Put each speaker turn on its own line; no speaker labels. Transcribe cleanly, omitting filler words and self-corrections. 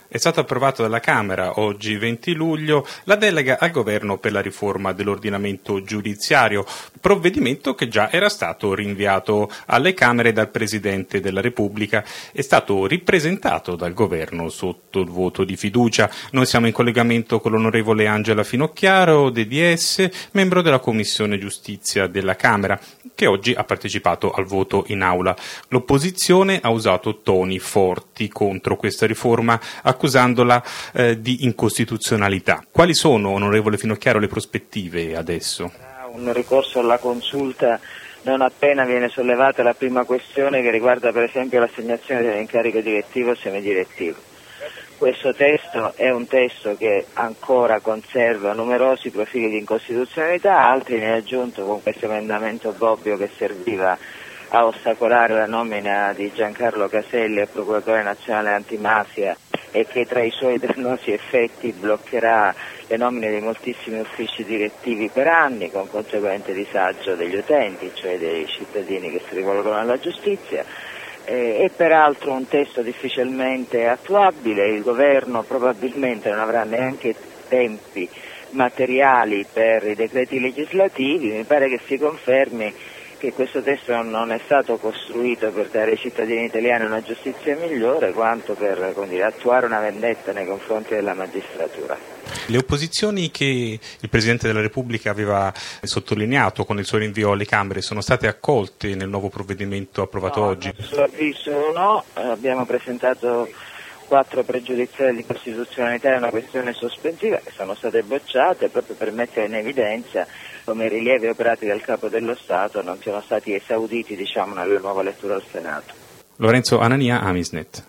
È stata approvata dalla Camera oggi 20 luglio la delega al Governo per la riforma dell'ordinamento giudiziario, provvedimento che già era stato rinviato alle Camere dal Presidente della Repubblica. È stato ripresentato dal Governo sotto il voto di fiducia. Noi siamo in collegamento con l'onorevole Angela Finocchiaro, DDS, membro della Commissione Giustizia della Camera, che oggi ha partecipato al voto in aula. L'opposizione ha usato toni forti contro questa riforma, accusandola di incostituzionalità. Quali sono, onorevole Finocchiaro, le prospettive adesso?
Un ricorso alla consulta non appena viene sollevata la prima questione che riguarda per esempio l'assegnazione dell'incarico direttivo o semidirettivo. Questo testo è un testo che ancora conserva numerosi profili di incostituzionalità, altri ne ha aggiunto con questo emendamento Bobbio che serviva a ostacolare la nomina di Giancarlo Caselli a procuratore nazionale antimafia e che tra i suoi dannosi effetti bloccherà le nomine di moltissimi uffici direttivi per anni, con conseguente disagio degli utenti, cioè dei cittadini che si rivolgono alla giustizia. È peraltro un testo difficilmente attuabile, il governo probabilmente non avrà neanche tempi materiali per i decreti legislativi. Mi pare che si confermi che questo testo non è stato costruito per dare ai cittadini italiani una giustizia migliore, quanto per attuare una vendetta nei confronti della magistratura.
Le opposizioni che il Presidente della Repubblica aveva sottolineato con il suo rinvio alle Camere sono state accolte nel nuovo provvedimento approvato oggi?
A suo avviso no, abbiamo presentato 4 pregiudiziali di costituzionalità e una questione sospensiva che sono state bocciate proprio per mettere in evidenza come i rilievi operati dal Capo dello Stato non siano stati esauditi nella nuova lettura al Senato.
Lorenzo Anania, Amisnet.